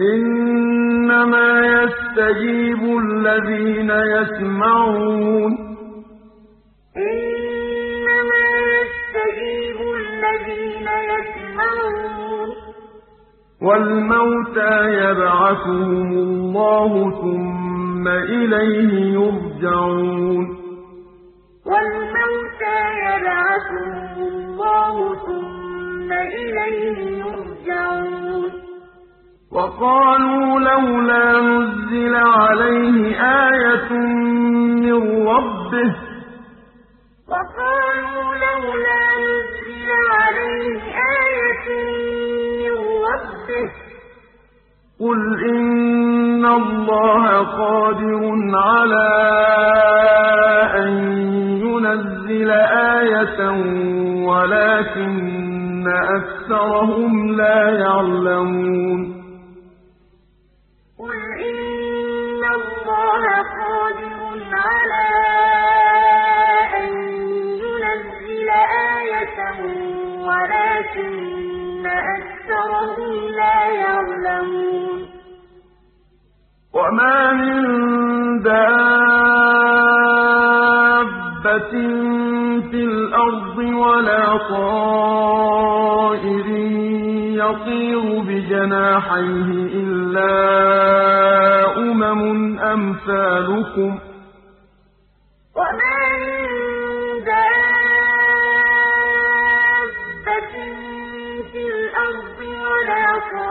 إنما يستجيب الذين يسمعون إنما يستجيب الذين يسمعون والموتى يبعثهم الله ثم إليه يرجعون والموتى يبعثهم الله ثم إليه يرجعون وقالوا لولا نزل عليه آية من ربه وقالوا لولا نزل عليه آية من ربه قل إن الله قادر على أن ينزل آية ولكن أكثرهم لا يعلمون قل إن الله قادر على أن ينزل آية ولكن أكثرهم لا يعلمون وما من دابة في الأرض ولا طائر يطير بجناحيه إلا أمم أمثالكم وما من دابة في الأرض ولا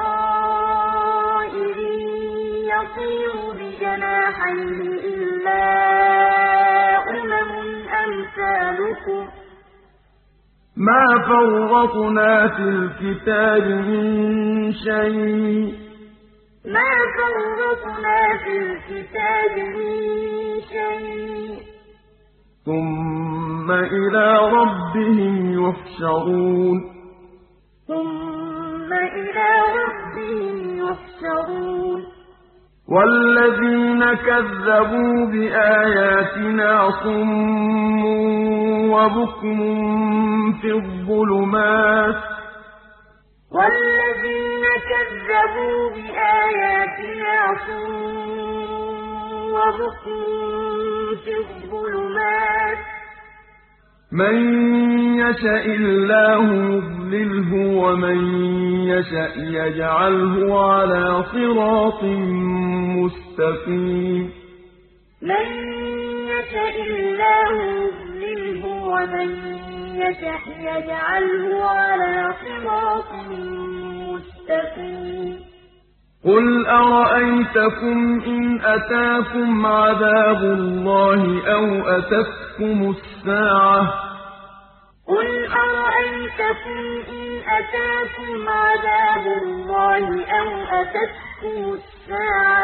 طائر يطير بجناحيه إلا أمم أمثالكم ما فرطنا في الكتاب من شيء ما فرطنا في الكتاب من شيء ثم إلى ربهم يحشرون ثم إلى ربهم يحشرون والذين كذبوا بآياتنا صم وبكم في الظلمات والذين كذبوا بآياتنا صم وبكم في الظلمات من يشاء الله يضلله ومن يشاء يجعله على صراط مستقيم من يشاء الله يضلله ومن يشاء يجعله على صراط مستقيم قل أرأيتكم إن أتاكم عذاب الله أو أتتكم الساعة قل أرأيتكم إن أتاكم عذاب الله أو أتتكم الساعة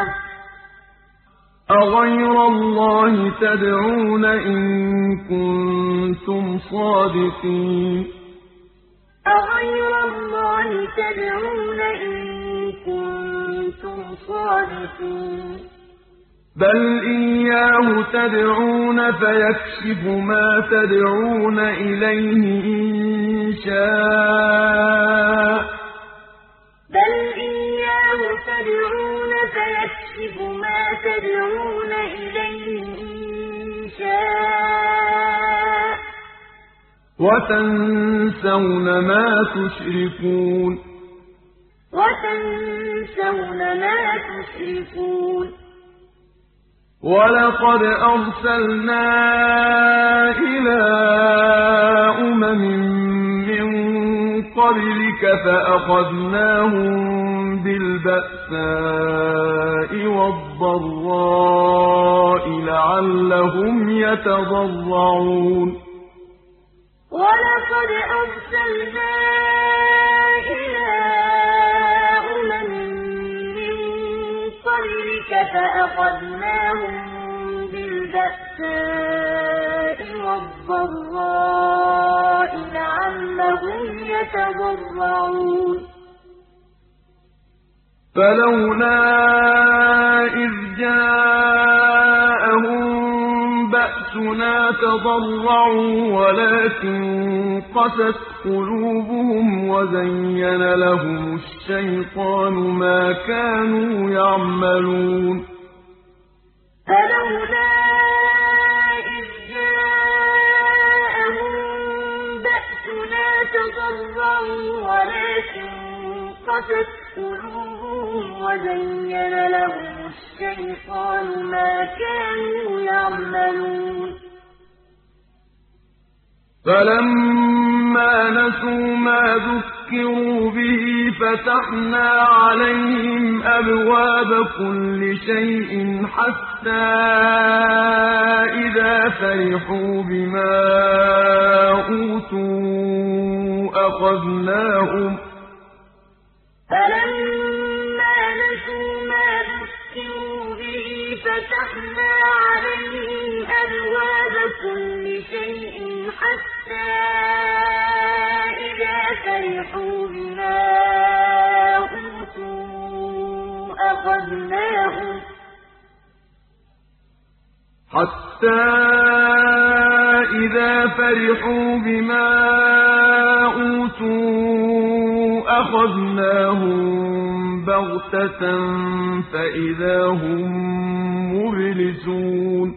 أغير الله تدعون إن كنتم صادقين أغير الله تدعون إن كنتم صادقين بل إياه تدعون فيكشف ما تدعون إليه إن شاء بل إياه تدعون فيكشف ما تدعون إليه إن شاء وتنسون ما تشركون وتنسون ما تشركون ولقد أرسلنا إلى أمم من قبلك فأخذناهم بالبأساء والضراء لعلهم يتضرعون ولقد أرسلنا إلى أمم من قبلك فأخذناهم بالبأساء والضراء لعلهم يتضرعون فلولا إذ جاءهم بأسنا تضرعوا ولكن قست قلوبهم وزين لهم الشيطان ما كانوا يعملون فلولا إذ جاءهم بأسنا تضرعوا ولكن قست قلوبهم وزين لهم الشيطان ما كانوا يعملون فلما نسوا ما ذكروا به فتحنا عليهم أبواب كل شيء حتى إذا فرحوا بما أوتوا أخذناهم فلما نسوا ما ذكروا به فتحنا عليهم أبواب كل شيء حتى إذا فرحوا بما أوتوا أخذناهم بغتة فإذا هم مبلسون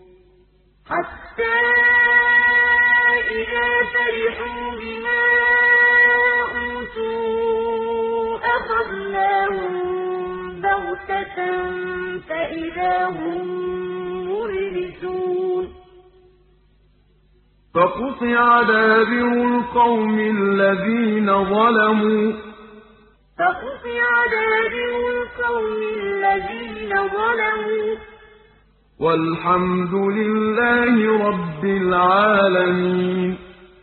حتى إذا فرحوا بما أوتوا أخذناهم بغتة فإذا هم مبلسون فقطع دابر القوم الذين ظلموا والحمد لله رب العالمين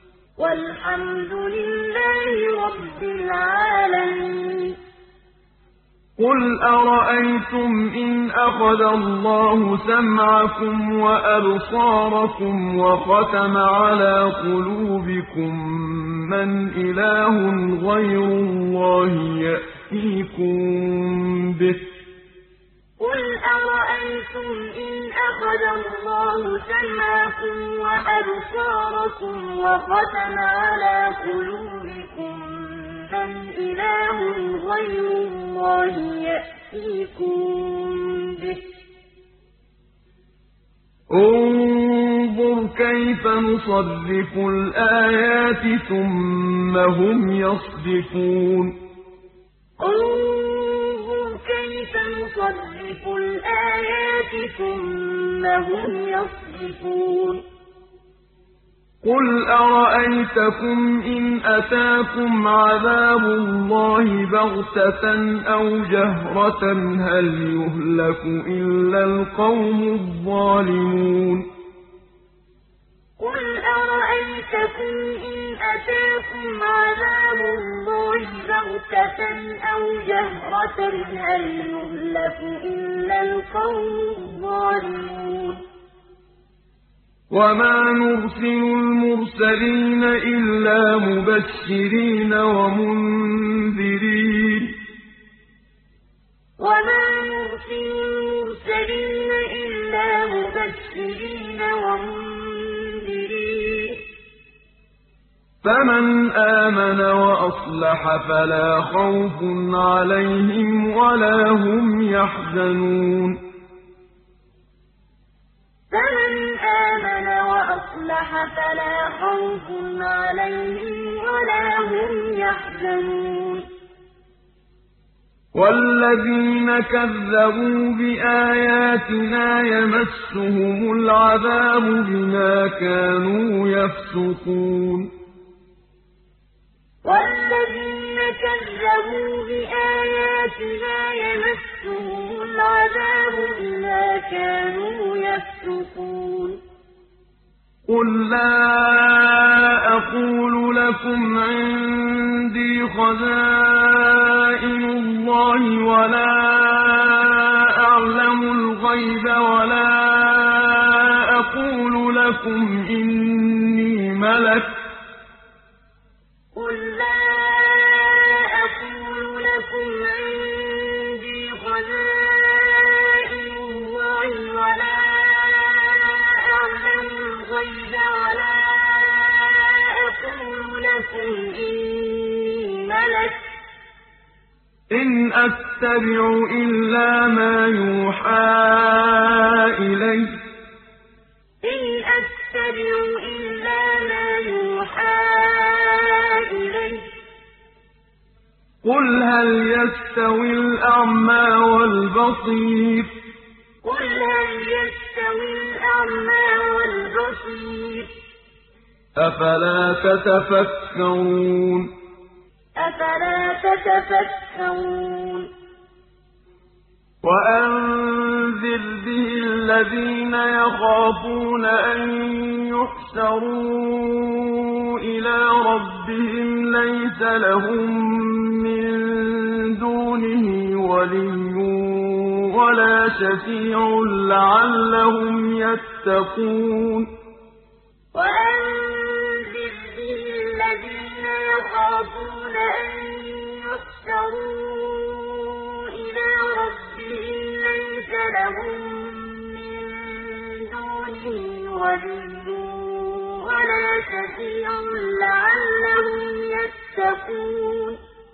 قل أرأيتم إن أخذ الله سمعكم وأبصاركم وختم على قلوبكم من إله غير الله يأتيكم به قل أرأيتم إن أخذ الله سمعكم وأبصاركم وختم على قلوبكم من إله غير الله يأتيكم به انظر كيف نصرف الآيات ثم هم يصدفون انظر كيف نصرف الآيات ثم هم يصدفون قل أرأيتكم إن أتاكم عذاب الله بغتة أو جهرة هل يهلك إلا القوم الظالمون قل أرأيتكم إن أتاكم عذاب الله بغتة أو جهرة هل يهلك إلا القوم الظالمون وما نرسل المرسلين إلا مبشرين ومنذرين فمن آمن وأصلح فلا خوف عليهم ولا هم يحزنون فمن آمن وأصلح فلا خوف عليهم ولا هم يحزنون والذين كذبوا بآياتنا يمسهم العذاب بما كانوا يفسقون والذين كذبوا بآياتنا يمسهم العذاب بما كانوا يفسقون قل لا أقول لكم عندي خزائن الله ولا أعلم الغيب ولا أقول لكم إني ملك قل لا أقول لكم عندي خزائن الله ولا أعلم الغيب ولا أقول لكم إن أتبع إلا ما يوحى إلي إن أتبع إلا ما يوحى إلي قل هل يستوي الأعمى والبصير قل هل يستوي الأعمى والبصير أفلا تتفكرون أفلا تتفكرون وأنذر به الذين يخافون أن يحشروا إلى ربهم ليس لهم من دونه ولي ولا شفيع لعلهم يتقون وأنذر به الذين يخافون أن يحشروا إلى ربهم ليس لهم من دونه ولي ولا شفيع لعلهم يتقون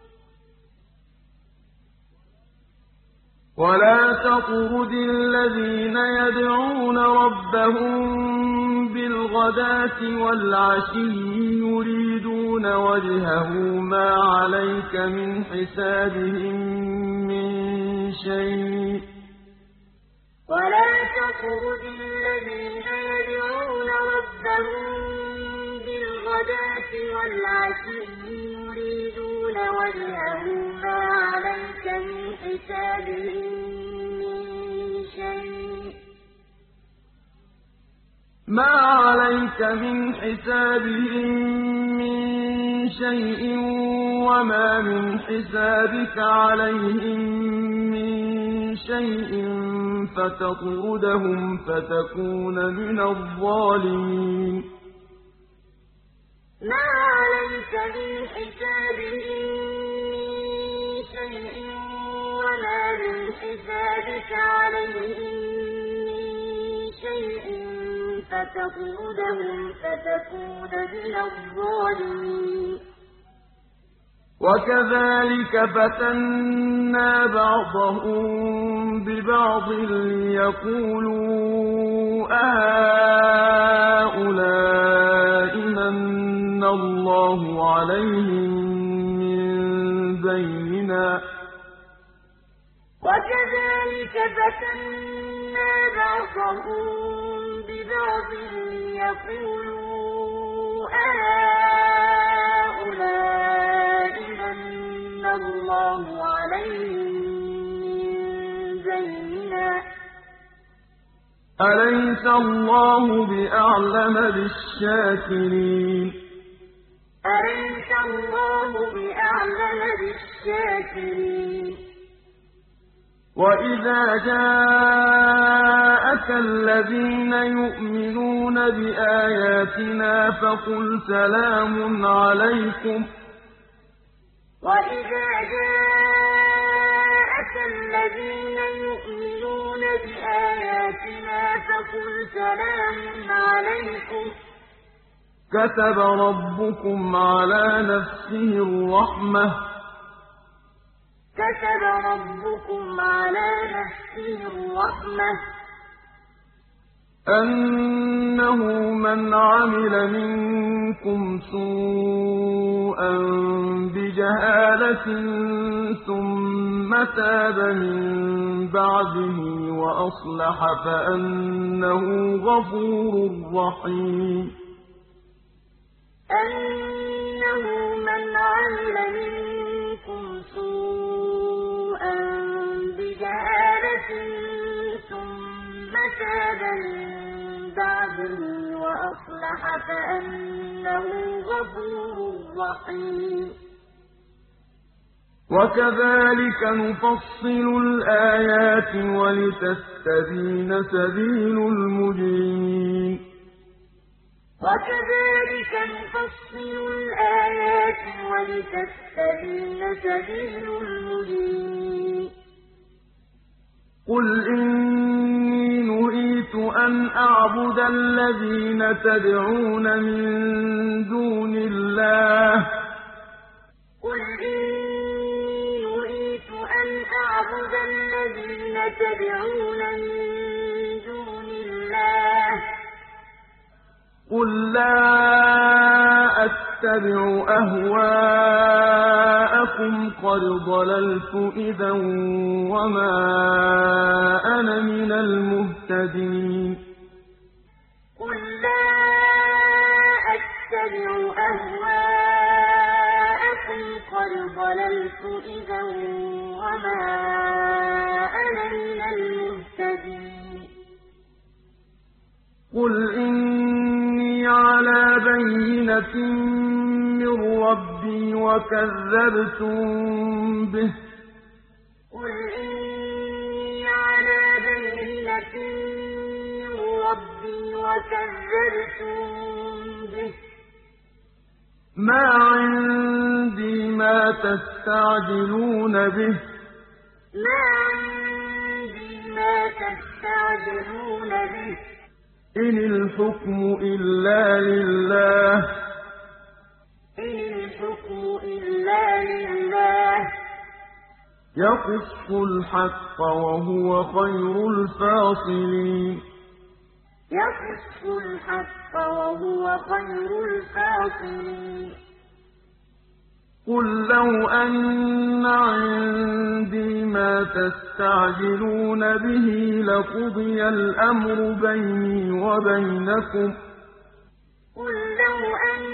ولا تطرد الذين يدعون ربهم بالغداة والعشي يريدون وجهه ما عليك من حسابهم من شيء ولا تطرد الذين يدعون ربهم بالغداة والعشي يريدون وجهه ما عليك من حسابهم من شيء ما عليك من حسابهم من شيء وما من حسابك عليهم من شيء فتطردهم فتكون من الظالمين ما عليك من حسابهم من شيء وما من حسابك عليهم من شيء فتطردهم فتكون من الظالمين وكذلك فتنا بعضهم ببعض ليقولوا أهؤلاء من الله عليهم من بيننا وكذلك فتنا بعضهم ببعض ليقولوا أهؤلاء من الله عليهم من بيننا أليس الله بأعلم بالشاكرين أليس الله بأعلم بالشاكرين وإذا جاءك الذين يؤمنون بآياتنا فقل سلام عليكم وإذا جاءك الذين يؤمنون بآياتنا فقل سلام عليكم كتب ربكم على نفسه الرحمة كتب ربكم على نفسه الرحمة أنه من عمل منكم سوءا بجهالة ثم تاب من بعده وأصلح فأنه غفور رحيم أنه من عمل منكم سوءا بجهالة ثم تاب من بعده وأصلح فأنه غفور رحيم وكذلك نفصل الآيات ولتستبين سبيل المجرمين وكذلك نفصل الآيات ولتستبين سبيل المجرمين قل إني نهيت أن أعبد الذين تدعون من دون الله قل إني نهيت أعبد الذين تدعون من دون الله قل لا أتبع أهواءكم قد ضللت إذا وما أنا من المهتدين قل لا أتبع أهواءكم قد ضللت إذا وما أنا من المهتدين قل إني على بينة من ربي وكذبتم به قل إني على بينة من ربي وكذبتم به ما عندي ما تستعجلون به ما عندي ما تستعجلون به إن الحكم إلا لله إن الحكم إلا لله يقص الحق وهو خير الفاصلين يقص الحق وهو خير الفاصلين قل لو أن عندي ما تستعجلون به لقضي الأمر بيني وبينكم قل لو أن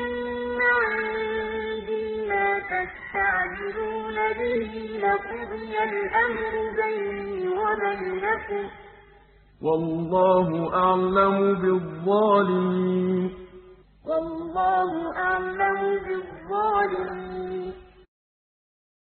عندي ما تستعجلون به لقضي الأمر بيني وبينكم والله أعلم بالظالمين والله أعلم بالظالمين